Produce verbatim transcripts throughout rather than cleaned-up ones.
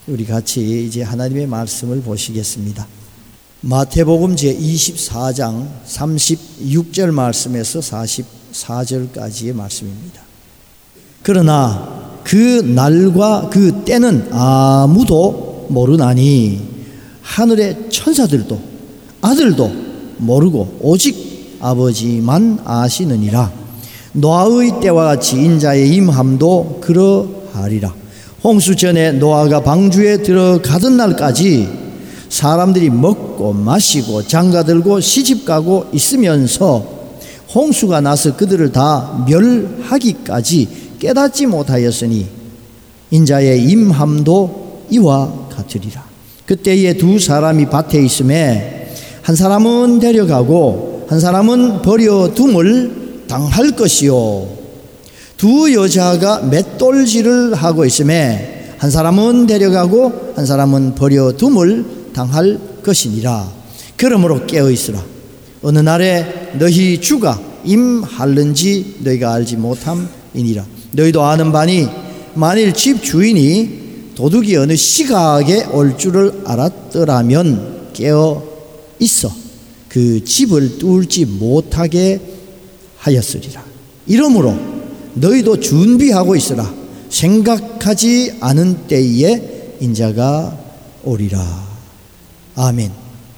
우리 같이 이제 하나님의 말씀을 보시겠습니다. 마태복음 제이십사 장 삼십육 절 말씀에서 사십사 절까지의 말씀입니다. 그러나 그 날과 그 때는 아무도 모르나니 하늘의 천사들도 아들도 모르고 오직 아버지만 아시느니라. 노아의 때와 같이 인자의 임함도 그러하리라. 홍수 전에 노아가 방주에 들어가던 날까지 사람들이 먹고 마시고 장가들고 시집가고 있으면서 홍수가 나서 그들을 다 멸하기까지 깨닫지 못하였으니 인자의 임함도 이와 같으리라. 그때에 두 사람이 밭에 있음에 한 사람은 데려가고 한 사람은 버려둠을 당할 것이요, 두 여자가 맷돌질을 하고 있음에 한 사람은 데려가고 한 사람은 버려둠을 당할 것이니라. 그러므로 깨어있으라. 어느 날에 너희 주가 임할는지 너희가 알지 못함이니라. 너희도 아는 바니 만일 집 주인이 도둑이 어느 시각에 올 줄을 알았더라면 깨어 있어 그 집을 뚫지 못하게 하였으리라. 이러므로 너희도 준비하고 있으라. 생각하지 않은 때에 인자가 오리라. 아멘.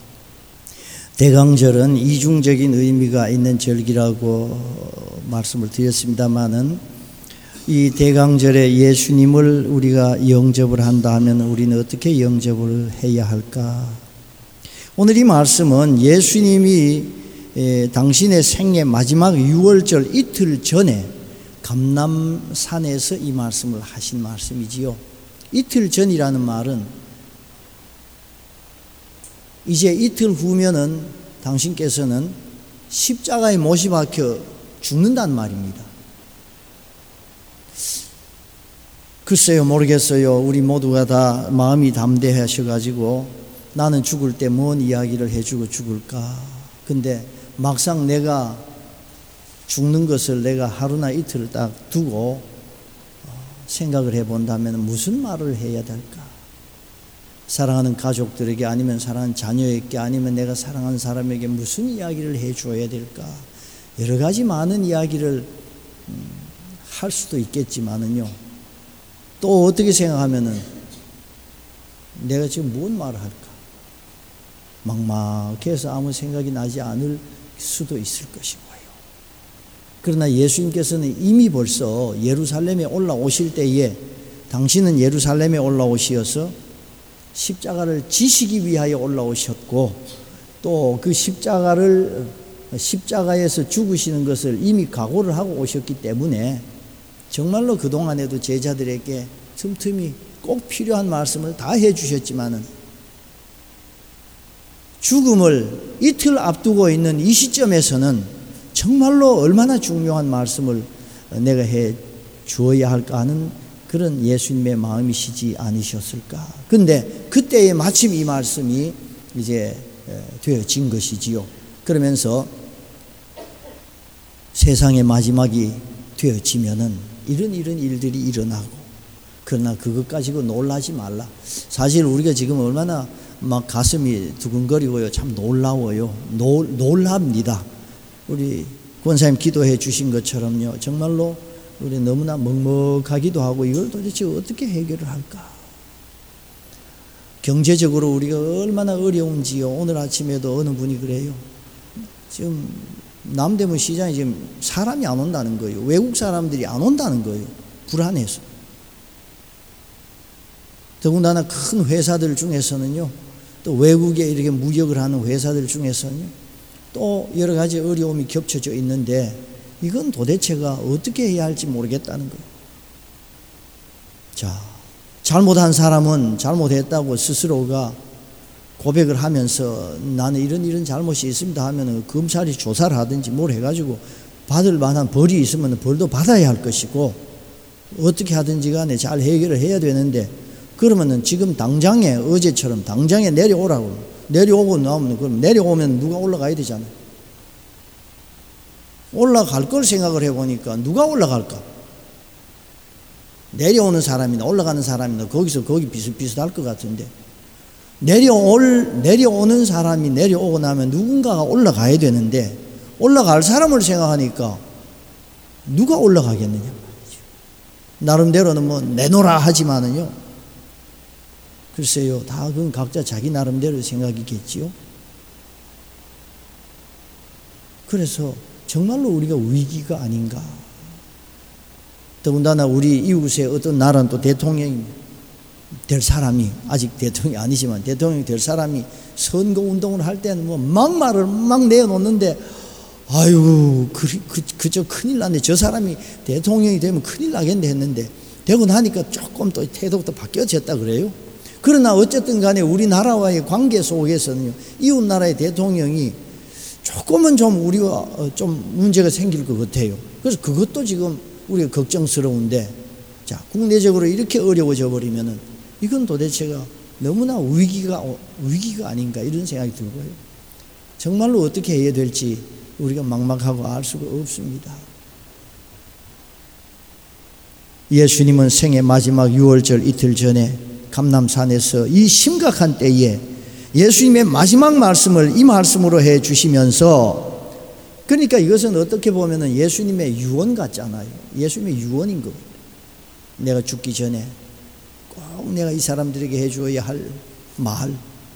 대강절은 이중적인 의미가 있는 절기라고 말씀을 드렸습니다마는 이 대강절에 예수님을 우리가 영접을 한다 하면 우리는 어떻게 영접을 해야 할까? 오늘 이 말씀은 예수님이 당신의 생애 마지막 유월절 이틀 전에 감람산에서 이 말씀을 하신 말씀이지요. 이틀 전이라는 말은 이제 이틀 후면은 당신께서는 십자가에 못이 박혀 죽는단 말입니다. 글쎄요, 모르겠어요. 우리 모두가 다 마음이 담대하셔가지고 나는 죽을 때 뭔 이야기를 해주고 죽을까? 근데 막상 내가 죽는 것을 내가 하루나 이틀을 딱 두고 생각을 해본다면 무슨 말을 해야 될까? 사랑하는 가족들에게, 아니면 사랑하는 자녀에게, 아니면 내가 사랑하는 사람에게 무슨 이야기를 해줘야 될까? 여러 가지 많은 이야기를 할 수도 있겠지만은요, 또 어떻게 생각하면은 내가 지금 뭔 말을 할까? 막막해서 아무 생각이 나지 않을 수도 있을 것이고요. 그러나 예수님께서는 이미 벌써 예루살렘에 올라오실 때에 당신은 예루살렘에 올라오시어서 십자가를 지시기 위하여 올라오셨고, 또 그 십자가를 십자가에서 죽으시는 것을 이미 각오를 하고 오셨기 때문에 정말로 그동안에도 제자들에게 틈틈이 꼭 필요한 말씀을 다 해주셨지만은 죽음을 이틀 앞두고 있는 이 시점에서는 정말로 얼마나 중요한 말씀을 내가 해 주어야 할까 하는 그런 예수님의 마음이시지 않으셨을까. 근데 그때에 마침 이 말씀이 이제 되어진 것이지요. 그러면서 세상의 마지막이 되어지면은 이런 이런 일들이 일어나고, 그러나 그것 가지고 놀라지 말라. 사실 우리가 지금 얼마나 막 가슴이 두근거리고요, 참 놀라워요. 놀, 놀랍니다. 우리 권사님 기도해 주신 것처럼요, 정말로 우리 너무나 먹먹하기도 하고 이걸 도대체 어떻게 해결을 할까? 경제적으로 우리가 얼마나 어려운지요. 오늘 아침에도 어느 분이 그래요. 지금 남대문 시장에 지금 사람이 안 온다는 거예요. 외국 사람들이 안 온다는 거예요. 불안해서. 더군다나 큰 회사들 중에서는요, 또 외국에 이렇게 무역을 하는 회사들 중에서는요, 또 여러 가지 어려움이 겹쳐져 있는데 이건 도대체가 어떻게 해야 할지 모르겠다는 거예요. 자, 잘못한 사람은 잘못했다고 스스로가 고백을 하면서 나는 이런 이런 잘못이 있습니다 하면 검찰이 조사를 하든지 뭘 해가지고 받을 만한 벌이 있으면 벌도 받아야 할 것이고, 어떻게 하든지 간에 잘 해결을 해야 되는데, 그러면은 지금 당장에 어제처럼 당장에 내려오라고, 내려오고 나오면 그럼 내려오면 누가 올라가야 되잖아요. 올라갈 걸 생각을 해보니까 누가 올라갈까? 내려오는 사람이나 올라가는 사람이나 거기서 거기 비슷비슷할 것 같은데, 내려올, 내려오는 사람이 내려오고 나면 누군가가 올라가야 되는데, 올라갈 사람을 생각하니까 누가 올라가겠느냐 말이죠. 나름대로는 뭐 내놓으라 하지만은요, 글쎄요, 다 그건 각자 자기 나름대로 생각이겠지요. 그래서 정말로 우리가 위기가 아닌가. 더군다나 우리 이웃의 어떤 나라는 또 대통령이 될 사람이, 아직 대통령이 아니지만 대통령이 될 사람이 선거 운동을 할 때는 뭐 막말을 막 내어놓는데, 아유, 그, 그, 그저 큰일 났네. 저 사람이 대통령이 되면 큰일 나겠네 했는데, 되고 나니까 조금 또 태도부터 바뀌어졌다 그래요. 그러나 어쨌든 간에 우리나라와의 관계 속에서는요, 이웃 나라의 대통령이 조금은 좀 우리와 좀 문제가 생길 것 같아요. 그래서 그것도 지금 우리가 걱정스러운데, 자, 국내적으로 이렇게 어려워져 버리면은 이건 도대체가 너무나 위기가, 위기가 아닌가 이런 생각이 들고요. 정말로 어떻게 해야 될지 우리가 막막하고 알 수가 없습니다. 예수님은 생애 마지막 유월절 이틀 전에 감람산에서 이 심각한 때에 예수님의 마지막 말씀을 이 말씀으로 해 주시면서, 그러니까 이것은 어떻게 보면 예수님의 유언 같잖아요. 예수님의 유언인 겁니다. 내가 죽기 전에 꼭 내가 이 사람들에게 해줘야 할 말.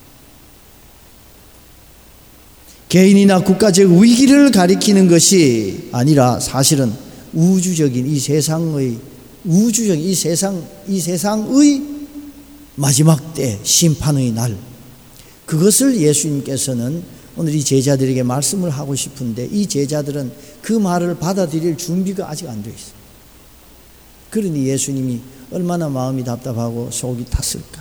개인이나 국가적 위기를 가리키는 것이 아니라 사실은 우주적인 이 세상의 우주적인 이 세상 이 세상의 마지막 때 심판의 날, 그것을 예수님께서는 오늘 이 제자들에게 말씀을 하고 싶은데, 이 제자들은 그 말을 받아들일 준비가 아직 안 돼 있어요. 그러니 예수님이 얼마나 마음이 답답하고 속이 탔을까.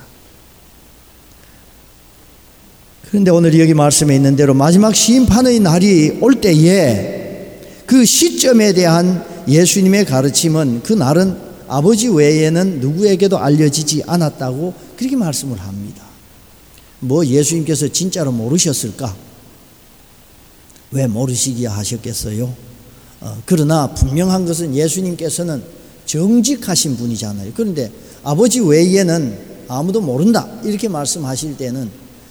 그런데 오늘 여기 말씀에 있는 대로 마지막 심판의 날이 올 때에 그 시점에 대한 예수님의 가르침은, 그 날은 아버지 외에는 누구에게도 알려지지 않았다고 그렇게 말씀을 합니다. 뭐 예수님께서 진짜로 모르셨을까? 왜 모르시기야 하셨겠어요? 어, 그러나 분명한 것은 예수님께서는 정직하신 분이잖아요. 그런데 아버지 외에는 아무도 모른다 이렇게 말씀하실 때는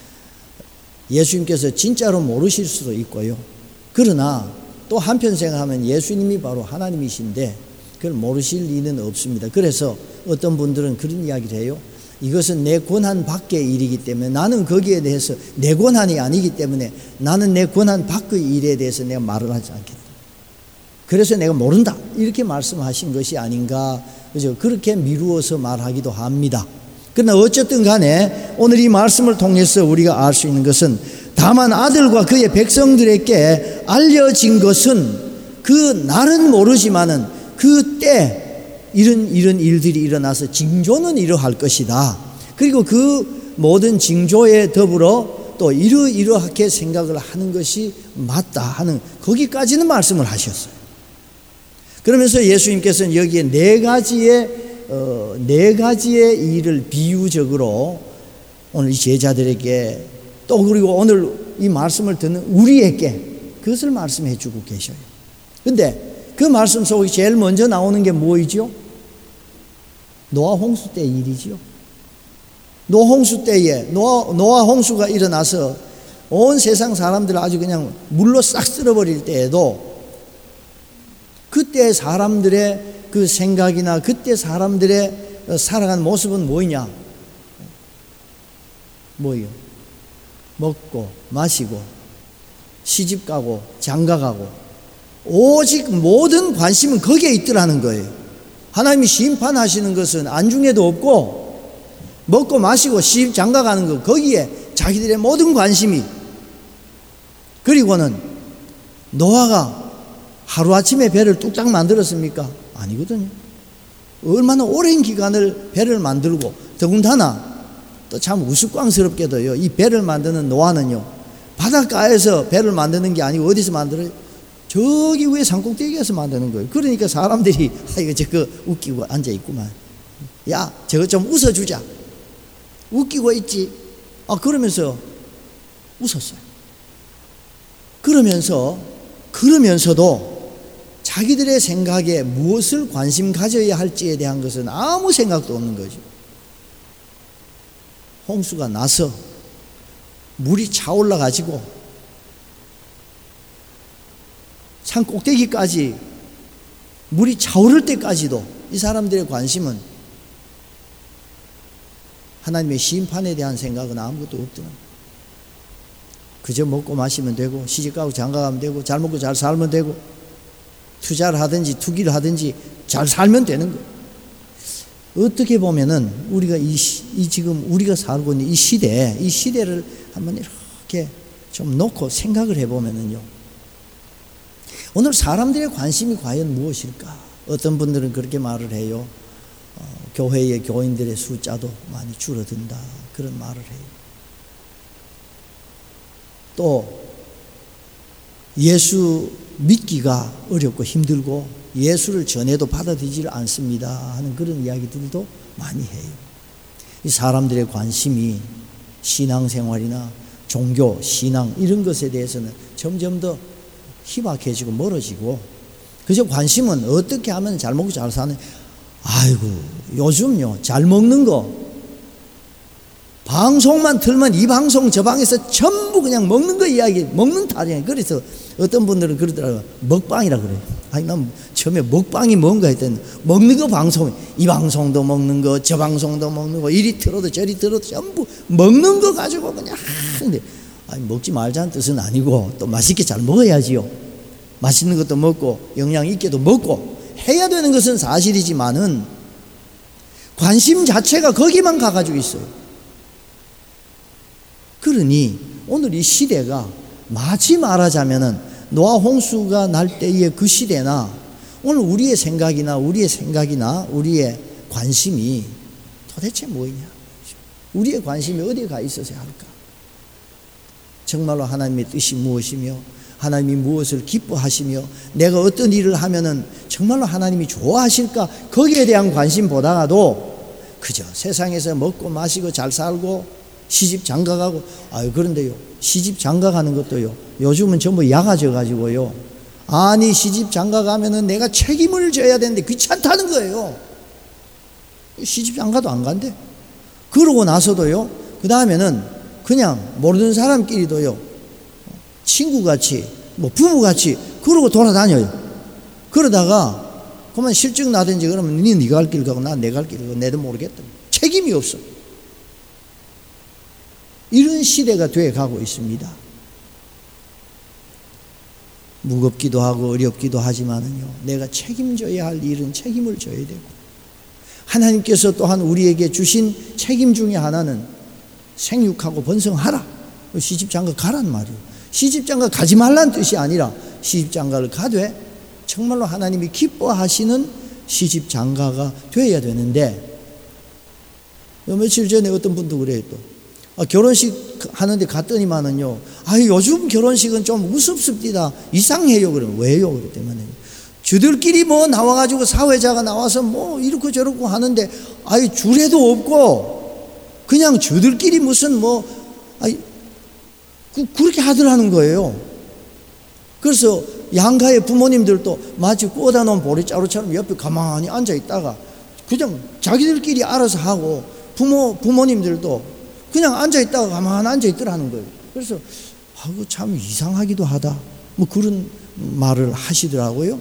예수님께서 진짜로 모르실 수도 있고요. 그러나 또 한편 생각하면 예수님이 바로 하나님이신데 그걸 모르실 리는 없습니다. 그래서 어떤 분들은 그런 이야기를 해요. 이것은 내 권한 밖의 일이기 때문에, 나는 거기에 대해서 내 권한이 아니기 때문에 나는 내 권한 밖의 일에 대해서 내가 말을 하지 않겠다. 그래서 내가 모른다 이렇게 말씀하신 것이 아닌가, 그죠? 그렇게 미루어서 말하기도 합니다. 그러나 어쨌든 간에 오늘 이 말씀을 통해서 우리가 알 수 있는 것은, 다만 아들과 그의 백성들에게 알려진 것은 그 날은 모르지만은 그때 이런 이런 일들이 일어나서 징조는 이러할 것이다. 그리고 그 모든 징조에 더불어 또 이러이러하게 생각을 하는 것이 맞다 하는, 거기까지는 말씀을 하셨어요. 그러면서 예수님께서는 여기에 네 가지의 어, 네 가지의 일을 비유적으로 오늘 이 제자들에게, 또 그리고 오늘 이 말씀을 듣는 우리에게 그것을 말씀해 주고 계셔요. 근데 그 말씀 속에 제일 먼저 나오는 게 뭐이죠? 노아 홍수 때 일이지요. 노아 홍수 때에 노아, 노아 홍수가 일어나서 온 세상 사람들을 아주 그냥 물로 싹 쓸어버릴 때에도 그때 사람들의 그 생각이나 그때 사람들의 살아가는 모습은 뭐냐? 뭐요? 먹고 마시고 시집가고 장가가고, 오직 모든 관심은 거기에 있더라는 거예요. 하나님이 심판하시는 것은 안중에도 없고, 먹고 마시고 시집 장가가는 것, 거기에 자기들의 모든 관심이. 그리고는 노아가 하루아침에 배를 뚝딱 만들었습니까? 아니거든요. 얼마나 오랜 기간을 배를 만들고, 더군다나 또 참 우스꽝스럽게도요, 이 배를 만드는 노아는요, 바닷가에서 배를 만드는 게 아니고 어디서 만들어요? 저기 위에 산꼭대기에서 만드는 거예요. 그러니까 사람들이 아 이거 저거 웃기고 앉아 있구만. 야 저거 좀 웃어주자. 웃기고 있지. 아 그러면서 웃었어요. 그러면서 그러면서도 자기들의 생각에 무엇을 관심 가져야 할지에 대한 것은 아무 생각도 없는 거죠. 홍수가 나서 물이 차올라 가지고 산 꼭대기까지 물이 차오를 때까지도 이 사람들의 관심은 하나님의 심판에 대한 생각은 아무것도 없더랍니다. 그저 먹고 마시면 되고 시집가고 장가가면 되고 잘 먹고 잘 살면 되고 투자를 하든지 투기를 하든지 잘 살면 되는 거예요. 어떻게 보면은 우리가 이, 이 지금 우리가 살고 있는 이 시대, 이 시대를 한번 이렇게 좀 놓고 생각을 해보면은요, 오늘 사람들의 관심이 과연 무엇일까? 어떤 분들은 그렇게 말을 해요. 어, 교회의 교인들의 숫자도 많이 줄어든다, 그런 말을 해요. 또 예수 믿기가 어렵고 힘들고 예수를 전해도 받아들이지 않습니다 하는 그런 이야기들도 많이 해요. 이 사람들의 관심이 신앙생활이나 종교, 신앙 이런 것에 대해서는 점점 더 희박해지고 멀어지고, 그저 관심은 어떻게 하면 잘 먹고 잘 사는, 아이고 요즘요 잘 먹는 거 방송만 틀면 이 방송 저 방에서 전부 그냥 먹는 거 이야기, 먹는 타령이. 그래서 어떤 분들은 그러더라고요. 먹방이라 그래요. 아니 난 처음에 먹방이 뭔가 했더니 먹는 거 방송, 이 방송도 먹는 거 저 방송도 먹는 거 이리 틀어도 저리 틀어도 전부 먹는 거 가지고 그냥 하는데, 아니 먹지 말자는 뜻은 아니고 또 맛있게 잘 먹어야지요. 맛있는 것도 먹고 영양 있게도 먹고 해야 되는 것은 사실이지만은 관심 자체가 거기만 가가지고 있어요. 그러니 오늘 이 시대가 마치 말하자면은 노아 홍수가 날 때의 그 시대나 오늘 우리의 생각이나 우리의 생각이나 우리의 관심이 도대체 뭐냐? 우리의 관심이 어디에 가 있어야 할까? 정말로 하나님의 뜻이 무엇이며 하나님이 무엇을 기뻐하시며 내가 어떤 일을 하면은 정말로 하나님이 좋아하실까? 거기에 대한 관심보다도 그저 세상에서 먹고 마시고 잘 살고 시집 장가가고, 아유 그런데요 시집 장가가는 것도요 요즘은 전부 야가져 가지고요, 아니 시집 장가가면은 내가 책임을 져야 되는데 귀찮다는 거예요. 시집 장가도 안 간대. 그러고 나서도요 그 다음에는 그냥 모르는 사람끼리도요 친구같이 뭐 부부같이 그러고 돌아다녀요. 그러다가 그만 실증 나든지 그러면 니 네가 갈 길 가고 나 내 갈 길 가고 내도 모르겠다. 책임이 없어. 이런 시대가 돼 가고 있습니다. 무겁기도 하고 어렵기도 하지만은요 내가 책임져야 할 일은 책임을 져야 되고, 하나님께서 또한 우리에게 주신 책임 중에 하나는 생육하고 번성하라. 시집장가 가란 말이에요. 시집장가 가지 말란 뜻이 아니라 시집장가를 가되 정말로 하나님이 기뻐하시는 시집장가가 되어야 되는데, 며칠 전에 어떤 분도 그래요. 또 아, 결혼식 하는데 갔더니만은요, 아 요즘 결혼식은 좀 우습습니다, 이상해요. 그러면 왜요? 그랬더니 주들끼리 뭐 나와가지고 사회자가 나와서 뭐 이렇고 저렇고 하는데, 아이 주례도 없고 그냥 주들끼리 무슨 뭐 아이 그, 그렇게 하더라는 거예요. 그래서 양가의 부모님들도 마치 꽂아 놓은 보리자루처럼 옆에 가만히 앉아 있다가 그냥 자기들끼리 알아서 하고, 부모 부모님들도 그냥 앉아 있다가 가만히 앉아 있더라는 거예요. 그래서 아이고 참 이상하기도 하다, 뭐 그런 말을 하시더라고요.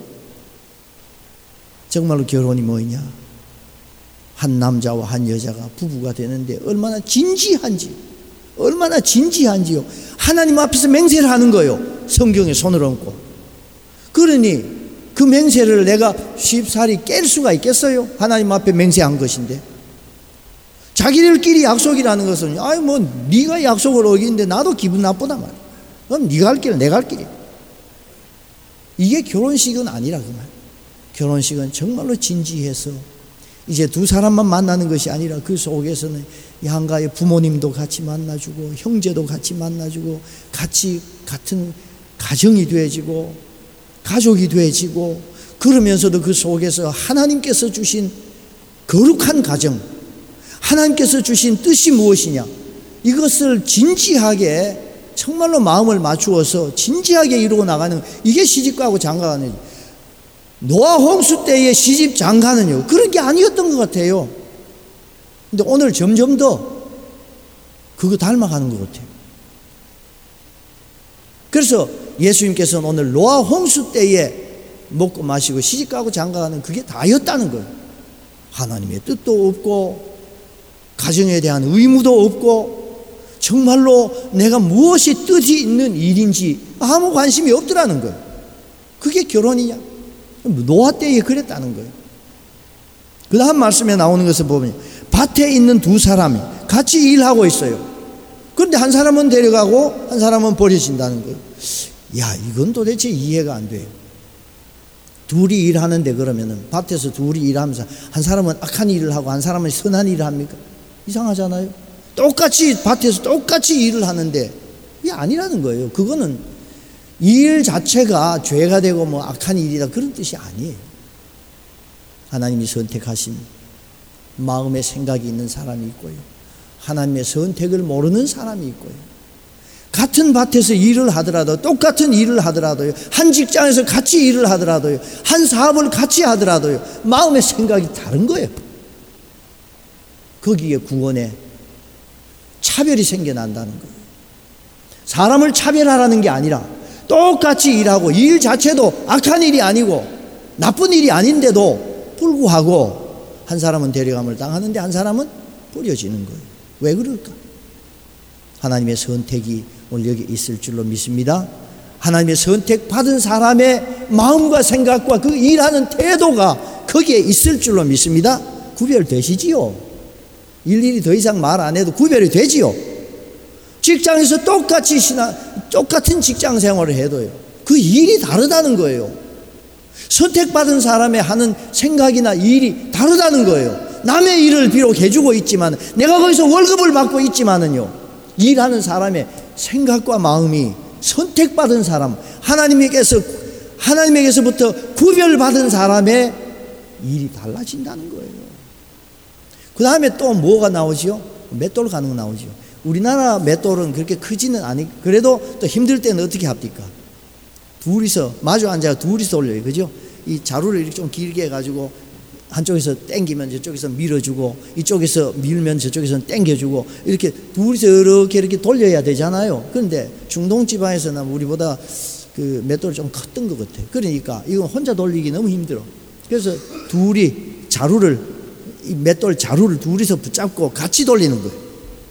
정말로 결혼이 뭐냐, 한 남자와 한 여자가 부부가 되는데 얼마나 진지한지, 얼마나 진지한지요. 하나님 앞에서 맹세를 하는 거예요. 성경에 손을 얹고. 그러니 그 맹세를 내가 쉽사리 깰 수가 있겠어요? 하나님 앞에 맹세한 것인데. 자기들끼리 약속이라는 것은 아이 뭐 네가 약속을 어기는데 나도 기분 나쁘단 말이야. 그럼 네가 갈 길 내가 갈 길이야. 이게 결혼식은 아니라 그 말. 결혼식은 정말로 진지해서 이제 두 사람만 만나는 것이 아니라 그 속에서는 양가의 부모님도 같이 만나주고 형제도 같이 만나주고 같이 같은 가정이 되어지고 가족이 되어지고, 그러면서도 그 속에서 하나님께서 주신 거룩한 가정, 하나님께서 주신 뜻이 무엇이냐, 이것을 진지하게 정말로 마음을 맞추어서 진지하게 이루어 나가는, 이게 시집가고 장가가는. 노아 홍수 때의 시집 장가는요, 그런 게 아니었던 것 같아요. 근데 오늘 점점 더 그거 닮아가는 것 같아요. 그래서 예수님께서는 오늘 노아 홍수 때에 먹고 마시고 시집가고 장가가는 그게 다였다는 거예요. 하나님의 뜻도 없고 가정에 대한 의무도 없고 정말로 내가 무엇이 뜻이 있는 일인지 아무 관심이 없더라는 거예요. 그게 결혼이냐? 노아 때에 그랬다는 거예요. 그 다음 말씀에 나오는 것을 보면 밭에 있는 두 사람이 같이 일하고 있어요. 그런데 한 사람은 데려가고 한 사람은 버려진다는 거예요. 야, 이건 도대체 이해가 안 돼요. 둘이 일하는데 그러면은 밭에서 둘이 일하면서 한 사람은 악한 일을 하고 한 사람은 선한 일을 합니까? 이상하잖아요. 똑같이 밭에서 똑같이 일을 하는데 이게 아니라는 거예요. 그거는 일 자체가 죄가 되고 뭐 악한 일이다 그런 뜻이 아니에요. 하나님이 선택하신 마음의 생각이 있는 사람이 있고요, 하나님의 선택을 모르는 사람이 있고요, 같은 밭에서 일을 하더라도 똑같은 일을 하더라도요, 한 직장에서 같이 일을 하더라도요, 한 사업을 같이 하더라도요, 마음의 생각이 다른 거예요. 거기에 구원에 차별이 생겨난다는 거예요. 사람을 차별하라는 게 아니라 똑같이 일하고 일 자체도 악한 일이 아니고 나쁜 일이 아닌데도 불구하고 한 사람은 데려감을 당하는데 한 사람은 버려지는 거예요. 왜 그럴까? 하나님의 선택이 오늘 여기 있을 줄로 믿습니다. 하나님의 선택받은 사람의 마음과 생각과 그 일하는 태도가 거기에 있을 줄로 믿습니다. 구별되시지요? 일일이 더 이상 말 안 해도 구별이 되지요? 직장에서 똑같이 신앙, 똑같은 직장 생활을 해도요, 그 일이 다르다는 거예요. 선택받은 사람의 하는 생각이나 일이 다르다는 거예요. 남의 일을 비록 해주고 있지만, 내가 거기서 월급을 받고 있지만은요, 일하는 사람의 생각과 마음이 선택받은 사람, 하나님에게서, 하나님에게서부터 구별받은 사람의 일이 달라진다는 거예요. 그 다음에 또 뭐가 나오지요? 맷돌 가는 거 나오지요. 우리나라 맷돌은 그렇게 크지는 않이, 그래도 또 힘들 때는 어떻게 합니까? 둘이서, 마주 앉아서 둘이서 돌려요. 그죠? 이 자루를 이렇게 좀 길게 해가지고 한쪽에서 당기면 저쪽에서 밀어주고, 이쪽에서 밀면 저쪽에서는 당겨주고, 이렇게 둘이서 이렇게 이렇게 돌려야 되잖아요. 그런데 중동 지방에서는 우리보다 그 맷돌이 좀 컸던 것 같아요. 그러니까 이건 혼자 돌리기 너무 힘들어. 그래서 둘이 자루를, 이 맷돌 자루를 둘이서 붙잡고 같이 돌리는 거예요.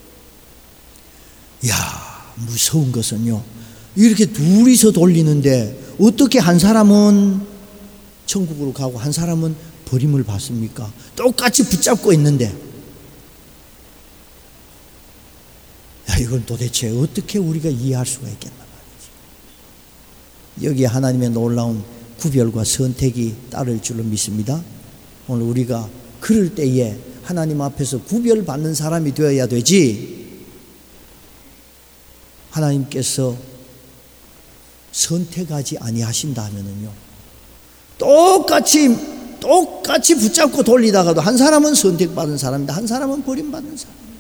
이야, 무서운 것은요, 이렇게 둘이서 돌리는데 어떻게 한 사람은 천국으로 가고 한 사람은 버림을 받습니까? 똑같이 붙잡고 있는데, 야, 이건 도대체 어떻게 우리가 이해할 수가 있겠나 말이지. 여기에 하나님의 놀라운 구별과 선택이 따를 줄로 믿습니다. 오늘 우리가 그럴 때에 하나님 앞에서 구별받는 사람이 되어야 되지, 하나님께서 선택하지 아니하신다 하면은요, 똑같이 똑같이 붙잡고 돌리다가도 한 사람은 선택받은 사람인데 한 사람은 버림받는 사람입니다.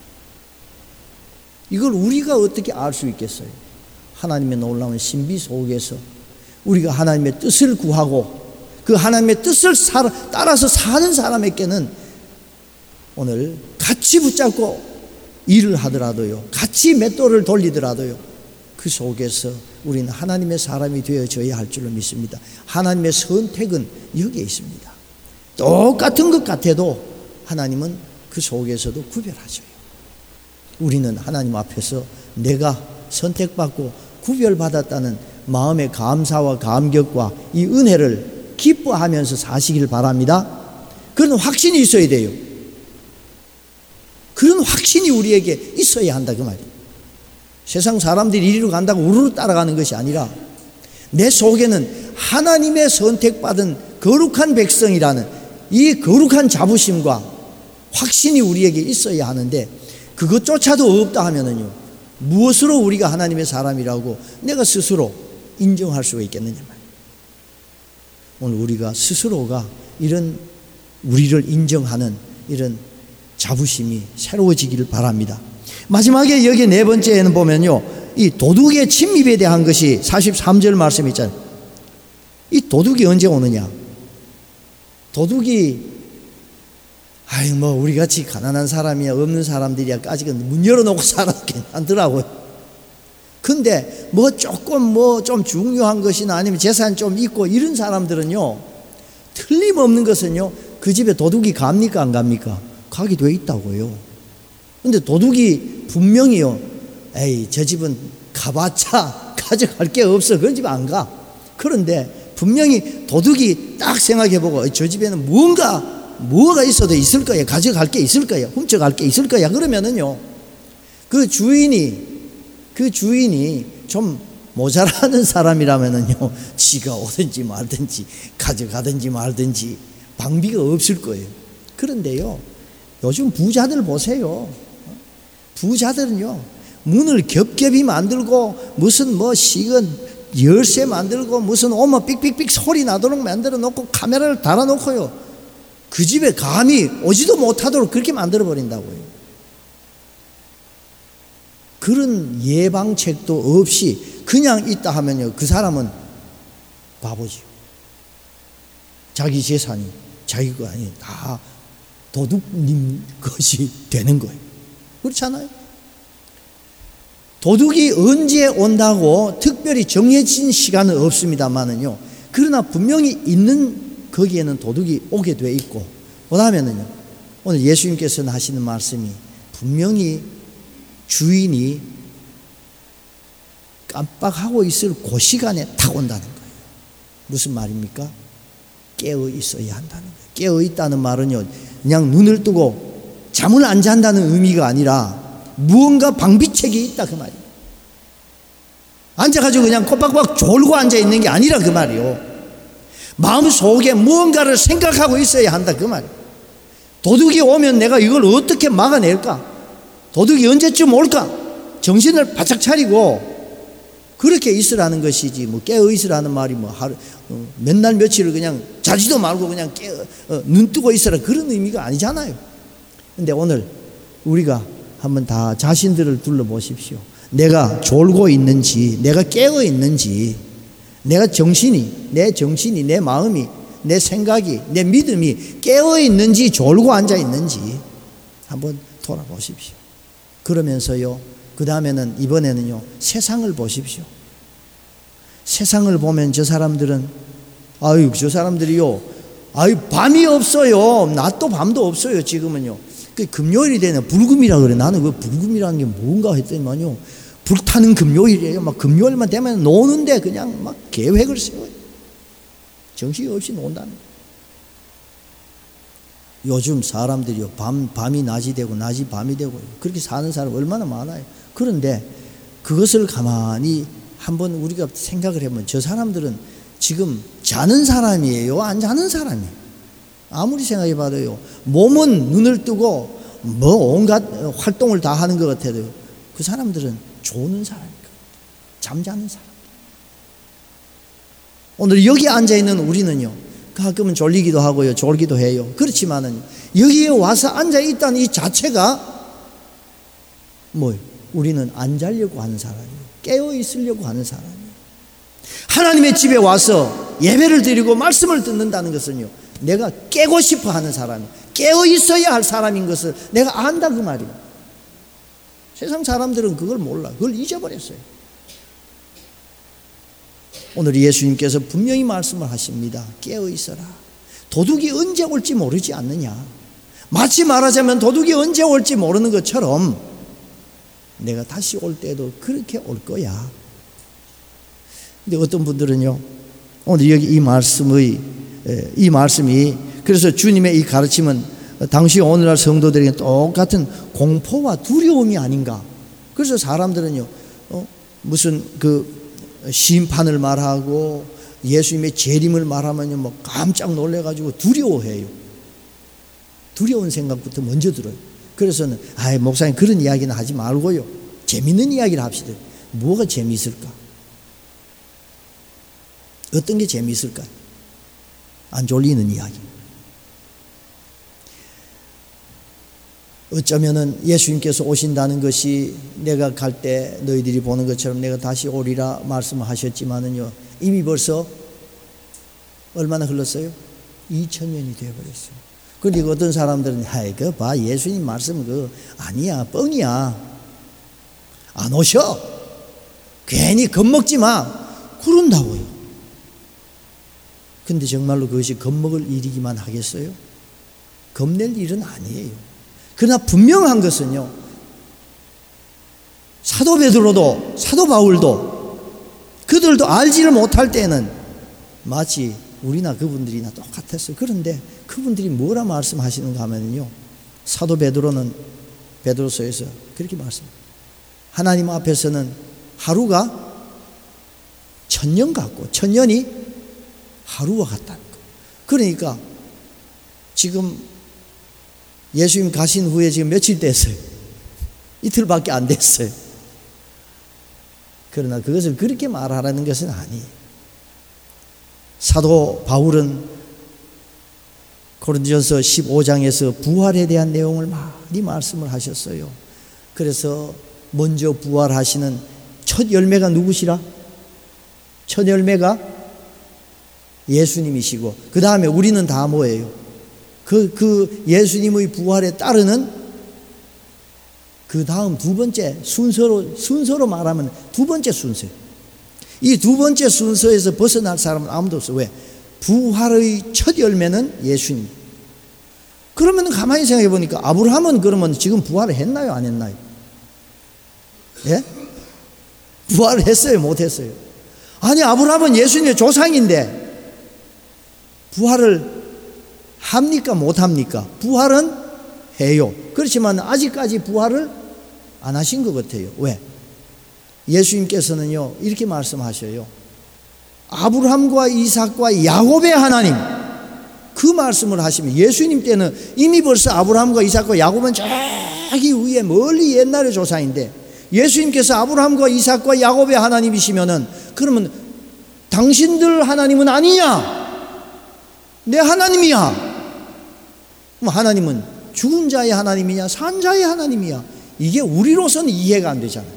이걸 우리가 어떻게 알 수 있겠어요? 하나님의 놀라운 신비 속에서 우리가 하나님의 뜻을 구하고 그 하나님의 뜻을 따라서 사는 사람에게는 오늘 같이 붙잡고 일을 하더라도요, 같이 맷돌을 돌리더라도요, 그 속에서 우리는 하나님의 사람이 되어져야 할 줄로 믿습니다. 하나님의 선택은 여기에 있습니다. 똑같은 것 같아도 하나님은 그 속에서도 구별하셔요. 우리는 하나님 앞에서 내가 선택받고 구별받았다는 마음의 감사와 감격과 이 은혜를 기뻐하면서 사시길 바랍니다. 그런 확신이 있어야 돼요. 그런 확신이 우리에게 있어야 한다, 그 말이에요. 세상 사람들이 이리로 간다고 우르르 따라가는 것이 아니라 내 속에는 하나님의 선택받은 거룩한 백성이라는 이 거룩한 자부심과 확신이 우리에게 있어야 하는데, 그것조차도 없다 하면은요, 무엇으로 우리가 하나님의 사람이라고 내가 스스로 인정할 수가 있겠느냐 말이에요. 오늘 우리가 스스로가 이런 우리를 인정하는 이런 자부심이 새로워지기를 바랍니다. 마지막에 여기 네 번째에는 보면요, 이 도둑의 침입에 대한 것이 사십삼 절 말씀 있잖아요. 이 도둑이 언제 오느냐? 도둑이 아이 뭐 우리같이 가난한 사람이야 없는 사람들이야 아직은 문 열어놓고 살아도 괜찮더라고요. 근데 뭐 조금 뭐 좀 중요한 것이나 아니면 재산 좀 있고 이런 사람들은요, 틀림없는 것은요, 그 집에 도둑이 갑니까 안 갑니까? 가게 돼 있다고요. 근데 도둑이 분명히요, 에이 저 집은 가봤자 가져갈 게 없어, 그런 집 안 가. 그런데 분명히 도둑이 딱 생각해보고 저 집에는 뭔가 뭐가 있어도 있을 거야, 가져갈 게 있을 거야, 훔쳐갈 게 있을 거야. 그러면은요, 그 주인이 그 주인이 좀 모자라는 사람이라면은요, 지가 오든지 말든지 가져가든지 말든지 방비가 없을 거예요. 그런데요, 요즘 부자들 보세요. 부자들은요, 문을 겹겹이 만들고 무슨 뭐 식은 열쇠 만들고 무슨 오면 삑삑삑 소리 나도록 만들어 놓고 카메라를 달아 놓고요, 그 집에 감히 오지도 못하도록 그렇게 만들어 버린다고요. 그런 예방책도 없이 그냥 있다 하면요, 그 사람은 바보지요. 자기 재산이 자기 거 아니 다 도둑님 것이 되는 거예요. 그렇잖아요. 도둑이 언제 온다고 특별히 정해진 시간은 없습니다만은요, 그러나 분명히 있는 거기에는 도둑이 오게 돼 있고, 그 다음에는요, 오늘 예수님께서는 하시는 말씀이 분명히 주인이 깜빡하고 있을 그 시간에 탁 온다는 거예요. 무슨 말입니까? 깨어 있어야 한다는 거예요. 깨어 있다는 말은요, 그냥 눈을 뜨고 잠을 안 잔다는 의미가 아니라 무언가 방비책이 있다 그 말이에요. 앉아가지고 그냥 꼬박꼬박 졸고 앉아있는 게 아니라 그 말이에요. 마음속에 무언가를 생각하고 있어야 한다 그 말이에요. 도둑이 오면 내가 이걸 어떻게 막아낼까? 도둑이 언제쯤 올까? 정신을 바짝 차리고 그렇게 있으라는 것이지, 뭐 깨어 있으라는 말이 뭐 하루 어, 몇날 며칠을 그냥 자지도 말고 그냥 깨어 어, 눈 뜨고 있으라 그런 의미가 아니잖아요. 근데 오늘 우리가 한번 다 자신들을 둘러보십시오. 내가 졸고 있는지, 내가 깨어 있는지, 내가 정신이, 내 정신이, 내 마음이, 내 생각이, 내 믿음이 깨어 있는지 졸고 앉아 있는지 한번 돌아보십시오. 그러면서요, 그 다음에는 이번에는요, 세상을 보십시오. 세상을 보면 저 사람들은, 아유, 저 사람들이요, 아유, 밤이 없어요. 낮도 밤도 없어요, 지금은요. 그 금요일이 되네. 불금이라 그래. 나는 그 불금이라는 게 뭔가 했더니만요, 불타는 금요일이에요. 막 금요일만 되면 노는데 그냥 막 계획을 세워요. 정신이 없이 논다는 거예요. 요즘 사람들이요, 밤, 밤이 낮이 되고 낮이 밤이 되고 그렇게 사는 사람 얼마나 많아요. 그런데 그것을 가만히 한번 우리가 생각을 해보면 저 사람들은 지금 자는 사람이에요, 안 자는 사람이에요? 아무리 생각해 봐도요, 몸은 눈을 뜨고 뭐 온갖 활동을 다 하는 것 같아도 그 사람들은 조는 사람이에요. 잠자는 사람. 오늘 여기 앉아있는 우리는요, 가끔은 졸리기도 하고요, 졸기도 해요. 그렇지만은 여기에 와서 앉아있다는 이 자체가 뭐예요? 우리는 안 자려고 하는 사람이에요. 깨어 있으려고 하는 사람이에요. 하나님의 집에 와서 예배를 드리고 말씀을 듣는다는 것은요, 내가 깨고 싶어 하는 사람이에요. 깨어 있어야 할 사람인 것을 내가 안다 그 말이에요. 세상 사람들은 그걸 몰라. 그걸 잊어버렸어요. 오늘 예수님께서 분명히 말씀을 하십니다. 깨어 있어라. 도둑이 언제 올지 모르지 않느냐. 마치 말하자면 도둑이 언제 올지 모르는 것처럼 내가 다시 올 때도 그렇게 올 거야. 근데 어떤 분들은요, 오늘 여기 이 말씀의 이 말씀이, 그래서 주님의 이 가르침은 당시 오늘날 성도들에게 똑같은 공포와 두려움이 아닌가. 그래서 사람들은요, 어, 무슨 그 심판을 말하고 예수님의 재림을 말하면요, 뭐 깜짝 놀래가지고 두려워해요. 두려운 생각부터 먼저 들어요. 그래서는 아이 목사님 그런 이야기는 하지 말고요, 재밌는 이야기를 합시다. 뭐가 재미있을까? 어떤 게 재미있을까? 안 졸리는 이야기. 어쩌면은 예수님께서 오신다는 것이 내가 갈 때 너희들이 보는 것처럼 내가 다시 오리라 말씀을 하셨지만은요, 이미 벌써 얼마나 흘렀어요? 이천 년이 되어버렸어요. 그리고 어떤 사람들은 하이 그 봐 예수님 말씀 그 아니야 뻥이야 안 오셔 괜히 겁먹지 마 그런다고요. 근데 정말로 그것이 겁먹을 일이기만 하겠어요? 겁낼 일은 아니에요. 그러나 분명한 것은요, 사도 베드로도 사도 바울도 그들도 알지를 못할 때는 마치 우리나 그분들이나 똑같았어요. 그런데 그분들이 뭐라 말씀하시는가 하면요, 사도 베드로는 베드로서에서 그렇게 말씀합니다. 하나님 앞에서는 하루가 천년 같고 천년이 하루와 같다는 거. 그러니까 지금 예수님 가신 후에 지금 며칠 됐어요? 이틀밖에 안 됐어요. 그러나 그것을 그렇게 말하라는 것은 아니에요. 사도 바울은 고린도전서 십오 장에서 부활에 대한 내용을 많이 말씀을 하셨어요. 그래서 먼저 부활하시는 첫 열매가 누구시라? 첫 열매가 예수님이시고 그 다음에 우리는 다 뭐예요? 그, 그 예수님의 부활에 따르는 그 다음 두 번째 순서로, 순서로 말하면 두 번째 순서예요. 이 두 번째 순서에서 벗어날 사람은 아무도 없어요. 왜? 부활의 첫 열매는 예수님. 그러면 가만히 생각해 보니까 아브라함은 그러면 지금 부활을 했나요? 안 했나요? 예? 부활을 했어요? 못 했어요? 아니, 아브라함은 예수님의 조상인데 부활을 합니까? 못 합니까? 부활은 해요. 그렇지만 아직까지 부활을 안 하신 것 같아요. 왜? 예수님께서는요, 이렇게 말씀하셔요. 아브라함과 이삭과 야곱의 하나님, 그 말씀을 하시면 예수님 때는 이미 벌써 아브라함과 이삭과 야곱은 저기 위에 멀리 옛날의 조상인데 예수님께서 아브라함과 이삭과 야곱의 하나님이시면은 그러면 당신들 하나님은 아니냐? 내 하나님이야. 그럼 하나님은 죽은 자의 하나님이냐 산 자의 하나님이야? 이게 우리로서는 이해가 안 되잖아요.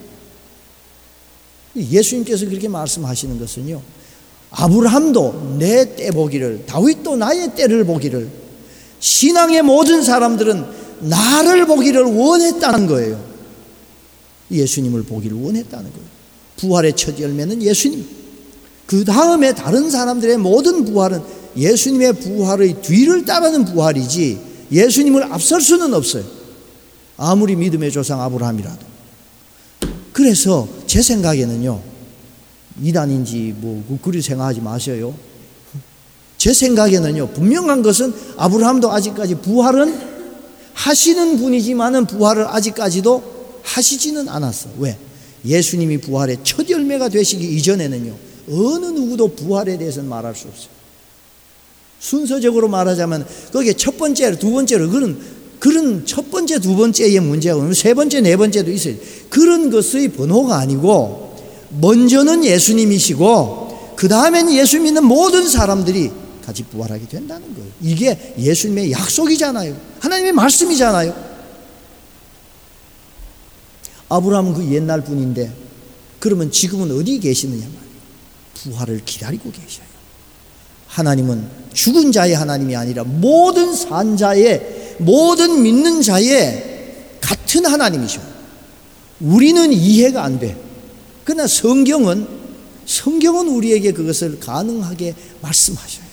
예수님께서 그렇게 말씀하시는 것은요, 아브라함도 내 때 보기를, 다윗도 나의 때를 보기를, 신앙의 모든 사람들은 나를 보기를 원했다는 거예요. 예수님을 보기를 원했다는 거예요. 부활의 첫 열매는 예수님. 그 다음에 다른 사람들의 모든 부활은 예수님의 부활의 뒤를 따르는 부활이지 예수님을 앞설 수는 없어요. 아무리 믿음의 조상 아브라함이라도. 그래서 제 생각에는요, 이단인지 뭐 그리 생각하지 마셔요. 제 생각에는요, 분명한 것은 아브라함도 아직까지 부활은 하시는 분이지만은 부활을 아직까지도 하시지는 않았어. 왜? 예수님이 부활의 첫 열매가 되시기 이전에는요, 어느 누구도 부활에 대해서는 말할 수 없어요. 순서적으로 말하자면 거기에 첫 번째로 두 번째로 그런 그런 첫 번째 두 번째의 문제가 세 번째 네 번째도 있어요. 그런 것의 번호가 아니고 먼저는 예수님이시고 그 다음에는 예수 믿는 모든 사람들이 같이 부활하게 된다는 거예요. 이게 예수님의 약속이잖아요. 하나님의 말씀이잖아요. 아브라함은 그 옛날 분인데 그러면 지금은 어디 계시느냐 말이에요. 부활을 기다리고 계셔요. 하나님은 죽은 자의 하나님이 아니라 모든 산 자의, 모든 믿는 자의 같은 하나님이셔. 우리는 이해가 안 돼. 그러나 성경은 성경은 우리에게 그것을 가능하게 말씀하셔요.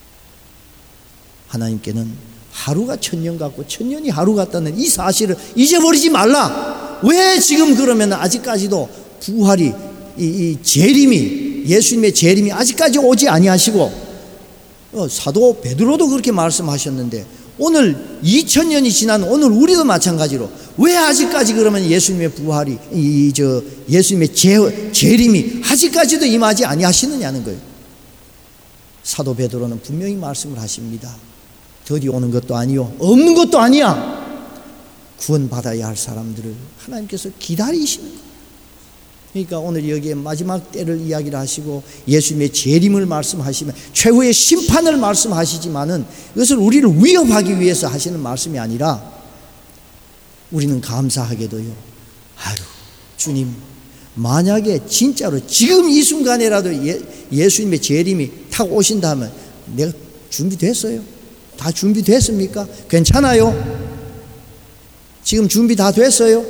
하나님께는 하루가 천년 같고 천년이 하루 같다는 이 사실을 잊어버리지 말라. 왜 지금 그러면 아직까지도 부활이 이, 이 재림이 예수님의 재림이 아직까지 오지 아니하시고 어, 사도 베드로도 그렇게 말씀하셨는데 오늘 이천 년이 지난 오늘 우리도 마찬가지로 왜 아직까지 그러면 예수님의 부활이 이 저 예수님의 재, 재림이 아직까지도 임하지 아니하시느냐는 거예요. 사도 베드로는 분명히 말씀을 하십니다. 더디 오는 것도 아니요 없는 것도 아니야. 구원받아야 할 사람들을 하나님께서 기다리시는 거예요. 그러니까 오늘 여기에 마지막 때를 이야기를 하시고 예수님의 재림을 말씀하시면 최후의 심판을 말씀하시지만은 이것을 우리를 위협하기 위해서 하시는 말씀이 아니라 우리는 감사하게도요, 아유 주님 만약에 진짜로 지금 이 순간에라도 예, 예수님의 재림이 탁 오신다면 내가 준비됐어요? 다 준비됐습니까? 괜찮아요? 지금 준비 다 됐어요?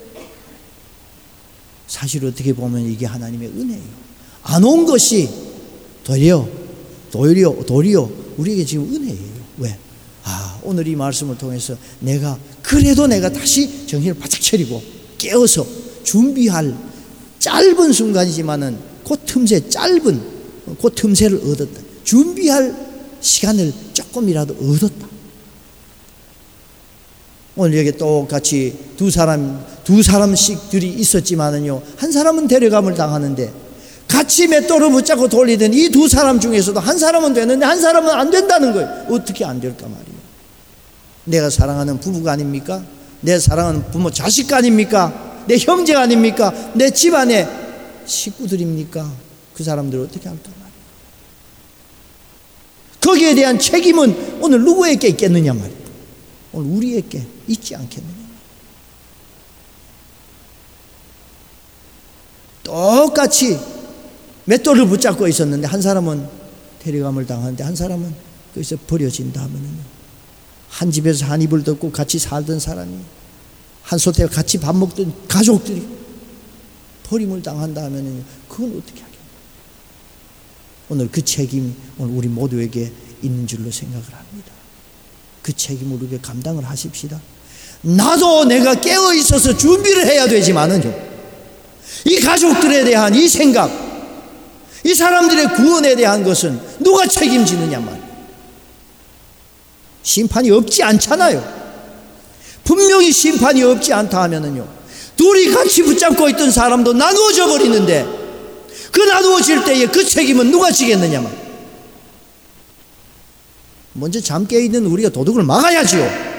사실 어떻게 보면 이게 하나님의 은혜예요. 안 온 것이 도리어, 도리어, 도리어 우리에게 지금 은혜예요. 왜? 아, 오늘 이 말씀을 통해서 내가 그래도 내가 다시 정신을 바짝 차리고 깨어서 준비할 짧은 순간이지만은 그 틈새 짧은 그 틈새를 얻었다. 준비할 시간을 조금이라도 얻었다. 오늘 여기 똑같이 두 사람 두 사람씩들이 있었지만은요, 한 사람은 데려감을 당하는데 같이 맷돌을 붙잡고 돌리던 이 두 사람 중에서도 한 사람은 되는데 한 사람은 안 된다는 거예요. 어떻게 안 될까 말이에요. 내가 사랑하는 부부가 아닙니까? 내 사랑하는 부모 자식 아닙니까? 내 형제 아닙니까? 내 집안의 식구들입니까? 그 사람들을 어떻게 할까 말이에요. 거기에 대한 책임은 오늘 누구에게 있겠느냐 말이에요. 오늘 우리에게 있지 않겠느냐. 똑같이 맷돌을 붙잡고 있었는데 한 사람은 데려감을 당하는데 한 사람은 거기서 버려진다 하면은요, 한 집에서 한 입을 덮고 같이 살던 사람이, 한 솥에 같이 밥 먹던 가족들이 버림을 당한다 하면은요, 그건 어떻게 하겠냐. 오늘 그 책임이 오늘 우리 모두에게 있는 줄로 생각을 합니다. 그 책임을 우리가 감당을 하십시다. 나도 내가 깨어 있어서 준비를 해야 되지만은요, 이 가족들에 대한 이 생각, 이 사람들의 구원에 대한 것은 누가 책임지느냐 말이에요. 심판이 없지 않잖아요. 분명히 심판이 없지 않다 하면은요, 둘이 같이 붙잡고 있던 사람도 나누어져 버리는데 그 나누어질 때에 그 책임은 누가 지겠느냐 말이에요. 먼저 잠 깨있는 우리가 도둑을 막아야지요.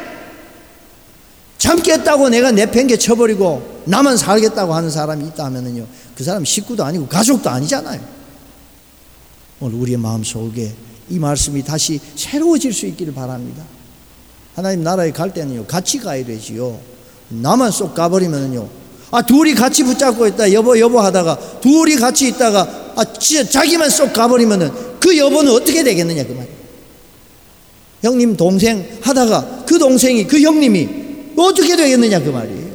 잠 깼다고 내가 내팽개 쳐버리고 나만 살겠다고 하는 사람이 있다 하면은요, 그 사람 식구도 아니고 가족도 아니잖아요. 오늘 우리의 마음속에 이 말씀이 다시 새로워질 수 있기를 바랍니다. 하나님 나라에 갈 때는요, 같이 가야 되지요. 나만 쏙 가버리면은요, 아, 둘이 같이 붙잡고 있다 여보 여보 하다가 둘이 같이 있다가 아, 진짜 자기만 쏙 가버리면은 그 여보는 어떻게 되겠느냐 그 말이에요. 형님 동생 하다가 그 동생이 그 형님이 어떻게 되겠느냐 그 말이에요.